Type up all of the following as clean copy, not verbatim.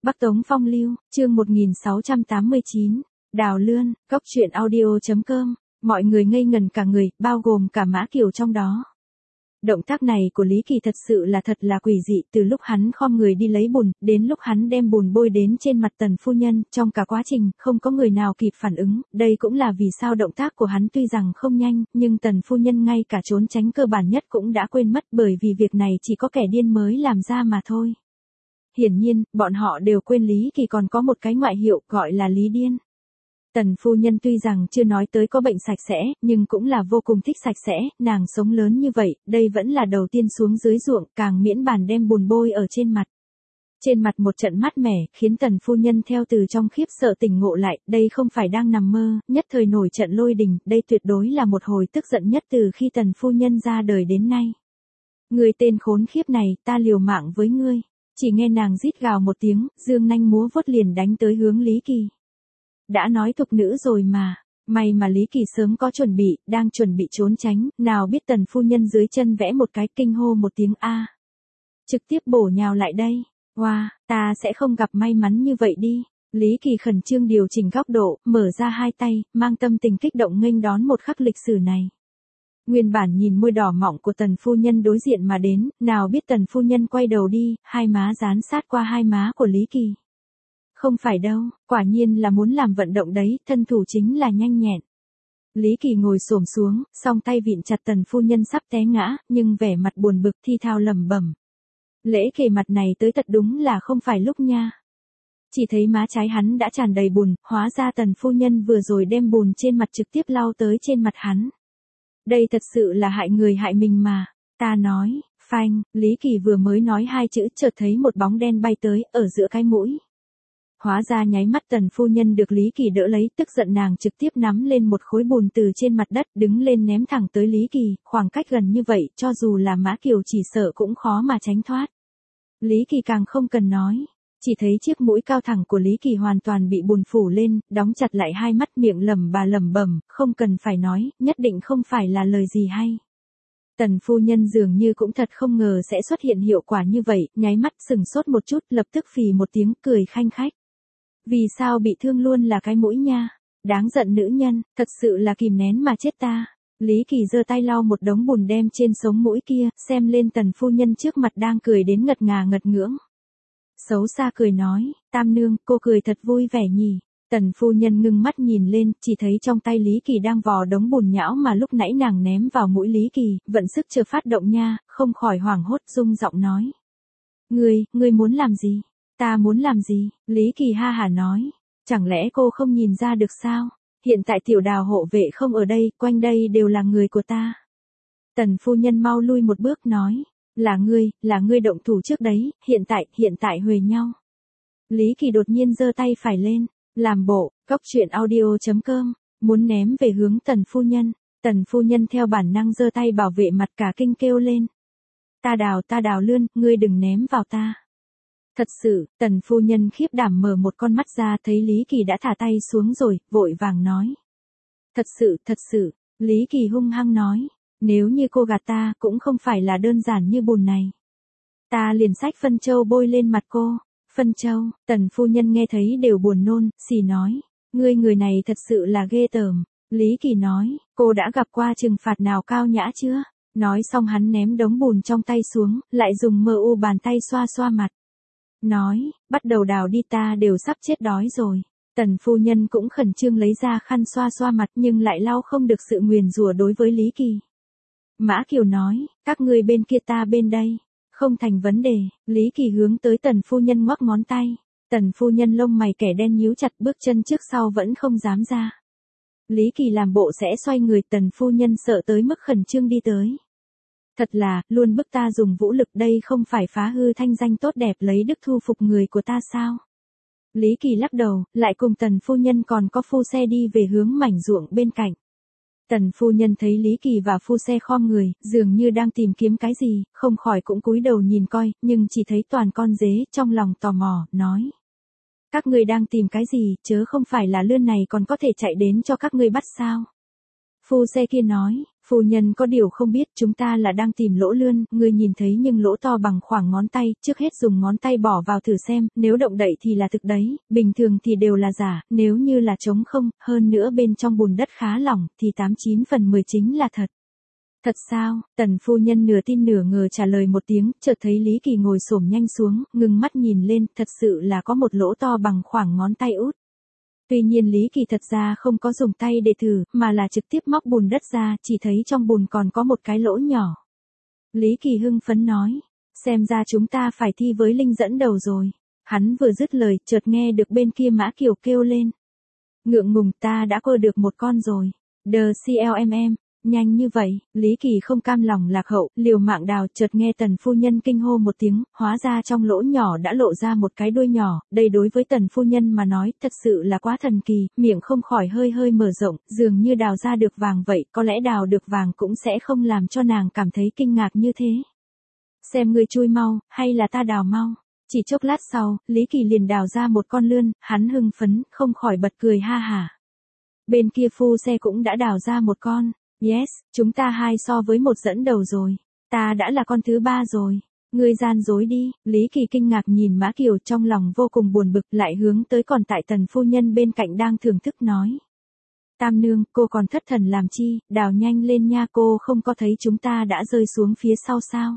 Bắc Tống Phong Lưu, chương 1689, Đào Lươn, Cốc truyện audio.com, mọi người ngây ngần cả người, bao gồm cả Mã Kiều trong đó. Động tác này của Lý Kỳ thật là quỷ dị, từ lúc hắn khom người đi lấy bùn, đến lúc hắn đem bùn bôi đến trên mặt Tần phu nhân, trong cả quá trình, không có người nào kịp phản ứng, đây cũng là vì sao động tác của hắn tuy rằng không nhanh, nhưng Tần phu nhân ngay cả trốn tránh cơ bản nhất cũng đã quên mất, bởi vì việc này chỉ có kẻ điên mới làm ra mà thôi. Hiển nhiên, bọn họ đều quên Lý Kỳ còn có một cái ngoại hiệu gọi là Lý Điên. Tần phu nhân tuy rằng chưa nói tới có bệnh sạch sẽ, nhưng cũng là vô cùng thích sạch sẽ, nàng sống lớn như vậy, đây vẫn là đầu tiên xuống dưới ruộng, càng miễn bàn đem bùn bôi ở trên mặt. Trên mặt một trận mát mẻ, khiến tần phu nhân theo từ trong khiếp sợ tỉnh ngộ lại, đây không phải đang nằm mơ, nhất thời nổi trận lôi đình, đây tuyệt đối là một hồi tức giận nhất từ khi tần phu nhân ra đời đến nay. Ngươi tên khốn khiếp này, ta liều mạng với ngươi. Chỉ nghe nàng rít gào một tiếng, dương nanh múa vuốt liền đánh tới hướng Lý Kỳ. Đã nói tục nữ rồi mà, may mà Lý Kỳ sớm có chuẩn bị, đang chuẩn bị trốn tránh, nào biết tần phu nhân dưới chân vẽ một cái kinh hô một tiếng A. Trực tiếp bổ nhào lại đây, wow, ta sẽ không gặp may mắn như vậy đi. Lý Kỳ khẩn trương điều chỉnh góc độ, mở ra hai tay, mang tâm tình kích động nghênh đón một khắc lịch sử này. Nguyên bản nhìn môi đỏ mọng của tần phu nhân đối diện mà đến, nào biết tần phu nhân quay đầu đi, hai má dán sát qua hai má của Lý Kỳ. Không phải đâu, quả nhiên là muốn làm vận động đấy, thân thủ chính là nhanh nhẹn. Lý Kỳ ngồi xổm xuống, song tay vịn chặt tần phu nhân sắp té ngã, nhưng vẻ mặt buồn bực thi thao lẩm bẩm. Lễ kề mặt này tới thật đúng là không phải lúc nha. Chỉ thấy má trái hắn đã tràn đầy bùn, hóa ra tần phu nhân vừa rồi đem bùn trên mặt trực tiếp lau tới trên mặt hắn. Đây thật sự là hại người hại mình mà. Ta nói, phanh, Lý Kỳ vừa mới nói hai chữ chợt thấy một bóng đen bay tới, ở giữa cái mũi. Hóa ra nháy mắt tần phu nhân được Lý Kỳ đỡ lấy, tức giận nàng trực tiếp nắm lên một khối bùn từ trên mặt đất, đứng lên ném thẳng tới Lý Kỳ, khoảng cách gần như vậy, cho dù là Mã Kiều chỉ sợ cũng khó mà tránh thoát. Lý Kỳ càng không cần nói. Chỉ thấy chiếc mũi cao thẳng của Lý Kỳ hoàn toàn bị bùn phủ lên, đóng chặt lại hai mắt, miệng lẩm bẩm, không cần phải nói, nhất định không phải là lời gì hay. Tần phu nhân dường như cũng thật không ngờ sẽ xuất hiện hiệu quả như vậy, nháy mắt sừng sốt một chút, lập tức phì một tiếng cười khanh khách. Vì sao bị thương luôn là cái mũi nha? Đáng giận nữ nhân, thật sự là kìm nén mà chết ta. Lý Kỳ giơ tay lau một đống bùn đem trên sống mũi kia, xem lên tần phu nhân trước mặt đang cười đến ngật ngà ngật ngưỡng. Xấu xa cười nói, tam nương, cô cười thật vui vẻ nhỉ. Tần phu nhân ngưng mắt nhìn lên, chỉ thấy trong tay Lý Kỳ đang vò đống bùn nhão mà lúc nãy nàng ném vào mũi Lý Kỳ, vận sức chờ phát động nha, không khỏi hoảng hốt rung giọng nói. Ngươi muốn làm gì? Ta muốn làm gì? Lý Kỳ ha hả nói, chẳng lẽ cô không nhìn ra được sao? Hiện tại tiểu Đào hộ vệ không ở đây, quanh đây đều là người của ta. Tần phu nhân mau lui một bước nói. Là ngươi động thủ trước đấy, hiện tại huề nhau. Lý Kỳ đột nhiên giơ tay phải lên, làm bộ, Cốc truyện audio.com, muốn ném về hướng tần phu nhân theo bản năng giơ tay bảo vệ mặt cả kinh kêu lên. Ta Đào Lươn, ngươi đừng ném vào ta. Thật sự, tần phu nhân khiếp đảm mở một con mắt ra thấy Lý Kỳ đã thả tay xuống rồi, vội vàng nói. Thật sự, Lý Kỳ hung hăng nói. Nếu như cô gạt ta, cũng không phải là đơn giản như bùn này. Ta liền xách phân châu bôi lên mặt cô. Phân châu, tần phu nhân nghe thấy đều buồn nôn, xì nói. Người này thật sự là ghê tởm. Lý Kỳ nói, cô đã gặp qua trừng phạt nào cao nhã chưa? Nói xong hắn ném đống bùn trong tay xuống, lại dùng mờ u bàn tay xoa xoa mặt. Nói, bắt đầu đào đi, ta đều sắp chết đói rồi. Tần phu nhân cũng khẩn trương lấy ra khăn xoa xoa mặt nhưng lại lau không được sự nguyền rủa đối với Lý Kỳ. Mã Kiều nói, các ngươi bên kia ta bên đây. Không thành vấn đề. Lý Kỳ hướng tới tần phu nhân ngoắc ngón tay. Tần phu nhân lông mày kẻ đen nhíu chặt, bước chân trước sau vẫn không dám ra. Lý Kỳ làm bộ sẽ xoay người, tần phu nhân sợ tới mức khẩn trương đi tới. Thật là, luôn bức ta dùng vũ lực, đây không phải phá hư thanh danh tốt đẹp lấy đức thu phục người của ta sao? Lý Kỳ lắc đầu, lại cùng tần phu nhân còn có phu xe đi về hướng mảnh ruộng bên cạnh. Tần phu nhân thấy Lý Kỳ và phu xe khom người, dường như đang tìm kiếm cái gì, không khỏi cũng cúi đầu nhìn coi, nhưng chỉ thấy toàn con dế, trong lòng tò mò, nói. Các ngươi đang tìm cái gì, chớ không phải là lươn này còn có thể chạy đến cho các ngươi bắt sao? Phu xe kia nói, Phu nhân có điều không biết, chúng ta là đang tìm lỗ lươn, ngươi nhìn thấy nhưng lỗ to bằng khoảng ngón tay, trước hết dùng ngón tay bỏ vào thử xem, nếu động đậy thì là thực đấy, bình thường thì đều là giả, nếu như là trống không, hơn nữa bên trong bùn đất khá lỏng, thì 89 phần 10 chính là thật. Thật sao? Tần phu nhân nửa tin nửa ngờ trả lời một tiếng, chợt thấy Lý Kỳ ngồi xổm nhanh xuống, ngưng mắt nhìn lên, thật sự là có một lỗ to bằng khoảng ngón tay út. Tuy nhiên Lý Kỳ thật ra không có dùng tay để thử, mà là trực tiếp móc bùn đất ra, chỉ thấy trong bùn còn có một cái lỗ nhỏ. Lý Kỳ hưng phấn nói, xem ra chúng ta phải thi với Linh dẫn đầu rồi. Hắn vừa dứt lời, chợt nghe được bên kia Mã Kiều kêu lên. Ngượng ngùng, ta đã cưa được một con rồi. The CLMM. Nhanh như vậy, Lý Kỳ không cam lòng lạc hậu, liều mạng đào, chợt nghe tần phu nhân kinh hô một tiếng, hóa ra trong lỗ nhỏ đã lộ ra một cái đuôi nhỏ, đây đối với tần phu nhân mà nói, thật sự là quá thần kỳ, miệng không khỏi hơi hơi mở rộng, dường như đào ra được vàng vậy, có lẽ đào được vàng cũng sẽ không làm cho nàng cảm thấy kinh ngạc như thế. Xem ngươi chui mau, hay là ta đào mau. Chỉ chốc lát sau, Lý Kỳ liền đào ra một con lươn, hắn hưng phấn, không khỏi bật cười ha hả. Bên kia phu xe cũng đã đào ra một con. Yes, chúng ta 2 so với 1 dẫn đầu rồi. Ta đã là con thứ 3 rồi. Ngươi gian dối đi. Lý Kỳ kinh ngạc nhìn Mã Kiều, trong lòng vô cùng buồn bực, lại hướng tới còn tại tần phu nhân bên cạnh đang thưởng thức nói. Tam nương, cô còn thất thần làm chi, đào nhanh lên nha, cô không có thấy chúng ta đã rơi xuống phía sau sao?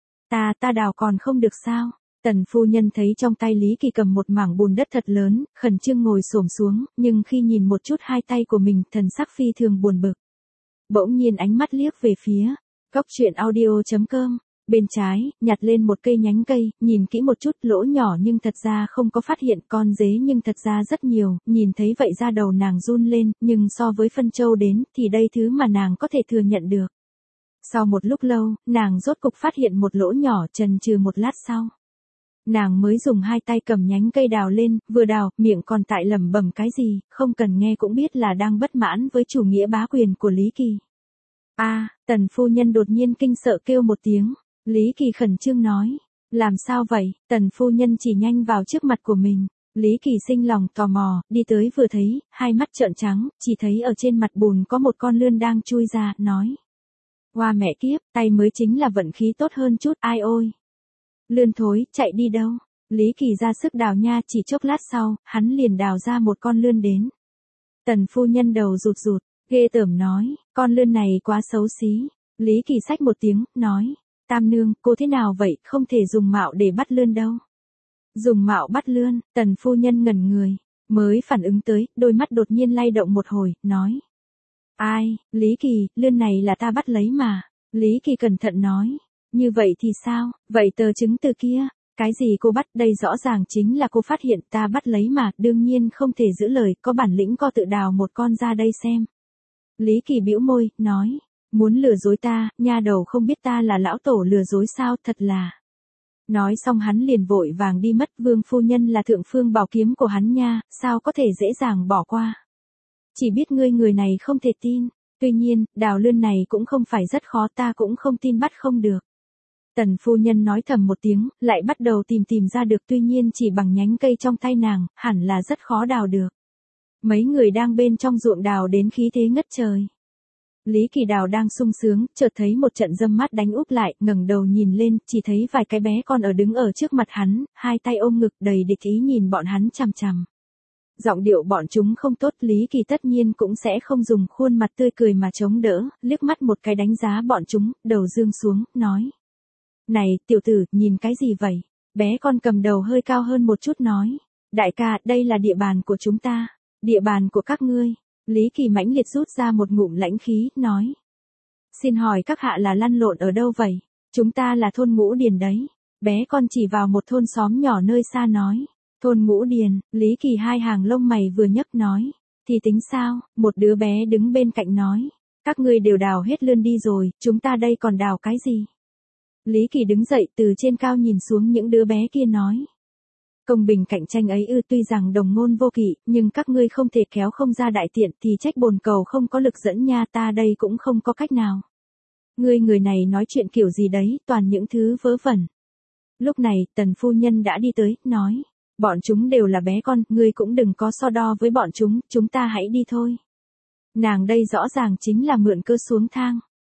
Ta đào còn không được sao? Tần phu nhân thấy trong tay Lý Kỳ cầm một mảng bùn đất thật lớn, khẩn trương ngồi xổm xuống, nhưng khi nhìn một chút hai tay của mình, thần sắc phi thường buồn bực. Bỗng nhiên ánh mắt liếc về phía góc truyện audio.com, bên trái, nhặt lên một cây nhánh cây, nhìn kỹ một chút, lỗ nhỏ nhưng thật ra không có phát hiện, con dế nhưng thật ra rất nhiều, nhìn thấy vậy ra đầu nàng run lên, nhưng so với phân châu đến, thì đây thứ mà nàng có thể thừa nhận được. Sau một lúc lâu, nàng rốt cục phát hiện một lỗ nhỏ, chần chừ một lát sau. Nàng mới dùng hai tay cầm nhánh cây đào lên, vừa đào, miệng còn tại lẩm bẩm cái gì, không cần nghe cũng biết là đang bất mãn với chủ nghĩa bá quyền của Lý Kỳ. Tần phu nhân đột nhiên kinh sợ kêu một tiếng. Lý Kỳ khẩn trương nói. Làm sao vậy? Tần phu nhân chỉ nhanh vào trước mặt của mình. Lý Kỳ sinh lòng tò mò, đi tới vừa thấy, hai mắt trợn trắng, chỉ thấy ở trên mặt bùn có một con lươn đang chui ra, nói. Hoa mẹ kiếp, tay mới chính là vận khí tốt hơn chút, ai ôi. Lươn thối, chạy đi đâu? Lý Kỳ ra sức đào nha, chỉ chốc lát sau, hắn liền đào ra một con lươn đến. Tần phu nhân đầu rụt rụt, ghê tởm nói, con lươn này quá xấu xí. Lý Kỳ xách một tiếng, nói, Tam nương, cô thế nào vậy, không thể dùng mạo để bắt lươn đâu. Dùng mạo bắt lươn, tần phu nhân ngẩn người, mới phản ứng tới, đôi mắt đột nhiên lay động một hồi, nói. Ai, Lý Kỳ, lươn này là ta bắt lấy mà. Lý Kỳ cẩn thận nói. Như vậy thì sao, vậy tờ chứng từ kia, cái gì cô bắt, đây rõ ràng chính là cô phát hiện, ta bắt lấy mà, đương nhiên không thể giữ lời, có bản lĩnh co tự đào một con ra đây xem. Lý Kỳ bĩu môi, nói, muốn lừa dối ta, nha đầu không biết ta là lão tổ lừa dối sao, thật là. Nói xong hắn liền vội vàng đi mất, vương phu nhân là thượng phương bảo kiếm của hắn nha, sao có thể dễ dàng bỏ qua. Chỉ biết ngươi người này không thể tin, tuy nhiên, đào lươn này cũng không phải rất khó, ta cũng không tin bắt không được. Tần phu nhân nói thầm một tiếng, lại bắt đầu tìm ra được, tuy nhiên chỉ bằng nhánh cây trong tay nàng, hẳn là rất khó đào được. Mấy người đang bên trong ruộng đào đến khí thế ngất trời. Lý Kỳ đào đang sung sướng, chợt thấy một trận dâm mát đánh úp lại, ngẩng đầu nhìn lên, chỉ thấy vài cái bé con đứng ở trước mặt hắn, hai tay ôm ngực đầy địch ý nhìn bọn hắn chằm chằm. Giọng điệu bọn chúng không tốt, Lý Kỳ tất nhiên cũng sẽ không dùng khuôn mặt tươi cười mà chống đỡ, liếc mắt một cái đánh giá bọn chúng, đầu dương xuống, nói. Này, tiểu tử, nhìn cái gì vậy? Bé con cầm đầu hơi cao hơn một chút nói. Đại ca, đây là địa bàn của chúng ta. Địa bàn của các ngươi. Lý Kỳ mãnh liệt rút ra một ngụm lãnh khí, nói. Xin hỏi các hạ là lăn lộn ở đâu vậy? Chúng ta là thôn Ngũ Điền đấy. Bé con chỉ vào một thôn xóm nhỏ nơi xa nói. Thôn Ngũ Điền, Lý Kỳ hai hàng lông mày vừa nhấc nói. Thì tính sao? Một đứa bé đứng bên cạnh nói. Các ngươi đều đào hết lươn đi rồi, chúng ta đây còn đào cái gì? Lý Kỳ đứng dậy từ trên cao nhìn xuống những đứa bé kia nói. Công bình cạnh tranh ấy tuy rằng đồng ngôn vô kỵ, nhưng các ngươi không thể kéo không ra đại tiện thì trách bồn cầu không có lực dẫn nha, ta đây cũng không có cách nào. Người này nói chuyện kiểu gì đấy, toàn những thứ vớ vẩn. Lúc này, tần phu nhân đã đi tới, nói. Bọn chúng đều là bé con, ngươi cũng đừng có so đo với bọn chúng ta hãy đi thôi. Nàng đây rõ ràng chính là mượn cơ xuống thang.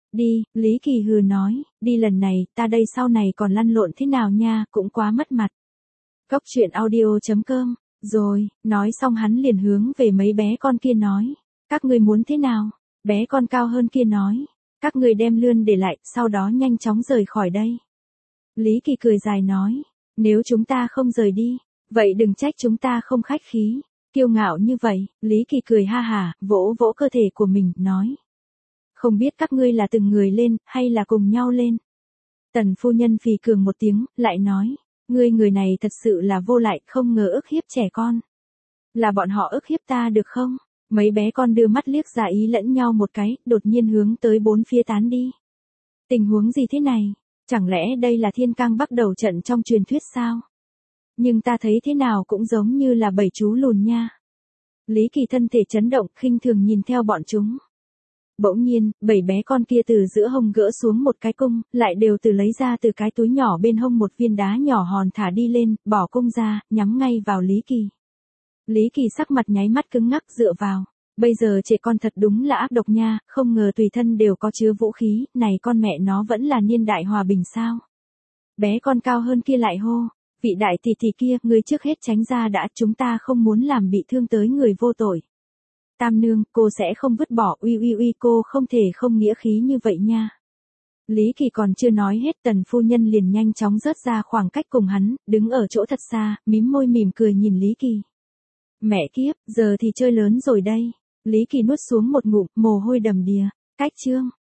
Đi, Lý Kỳ hừ nói, đi lần này, ta đây sau này còn lăn lộn thế nào nha, cũng quá mất mặt. Cốc truyện audio.com, rồi, nói xong hắn liền hướng về mấy bé con kia nói, các ngươi muốn thế nào? Bé con cao hơn kia nói, các ngươi đem lươn để lại, sau đó nhanh chóng rời khỏi đây. Lý Kỳ cười dài nói, nếu chúng ta không rời đi, vậy đừng trách chúng ta không khách khí. Kiêu ngạo như vậy, Lý Kỳ cười ha hả, vỗ vỗ cơ thể của mình, nói. Không biết các ngươi là từng người lên, hay là cùng nhau lên. Tần phu nhân phì cường một tiếng, lại nói, người này thật sự là vô lại, không ngờ ức hiếp trẻ con. Là bọn họ ức hiếp ta được không? Mấy bé con đưa mắt liếc ra ý lẫn nhau một cái, đột nhiên hướng tới bốn phía tán đi. Tình huống gì thế này? Chẳng lẽ đây là thiên cang bắt đầu trận trong truyền thuyết sao? Nhưng ta thấy thế nào cũng giống như là bảy chú lùn nha. Lý Kỳ thân thể chấn động, khinh thường nhìn theo bọn chúng. Bỗng nhiên, bảy bé con kia từ giữa hông gỡ xuống một cái cung, lại đều từ lấy ra từ cái túi nhỏ bên hông một viên đá nhỏ hòn thả đi lên, bỏ cung ra, nhắm ngay vào Lý Kỳ. Lý Kỳ sắc mặt nháy mắt cứng ngắc dựa vào. Bây giờ trẻ con thật đúng là ác độc nha, không ngờ tùy thân đều có chứa vũ khí, này con mẹ nó vẫn là niên đại hòa bình sao. Bé con cao hơn kia lại hô, vị đại tỷ tỷ kia, người trước hết tránh ra đã, chúng ta không muốn làm bị thương tới người vô tội. Tam nương, cô sẽ không vứt bỏ, uy cô không thể không nghĩa khí như vậy nha. Lý Kỳ còn chưa nói hết, tần phu nhân liền nhanh chóng rớt ra khoảng cách cùng hắn, đứng ở chỗ thật xa, mím môi mỉm cười nhìn Lý Kỳ. Mẹ kiếp, giờ thì chơi lớn rồi đây. Lý Kỳ nuốt xuống một ngụm, mồ hôi đầm đìa. Cách chương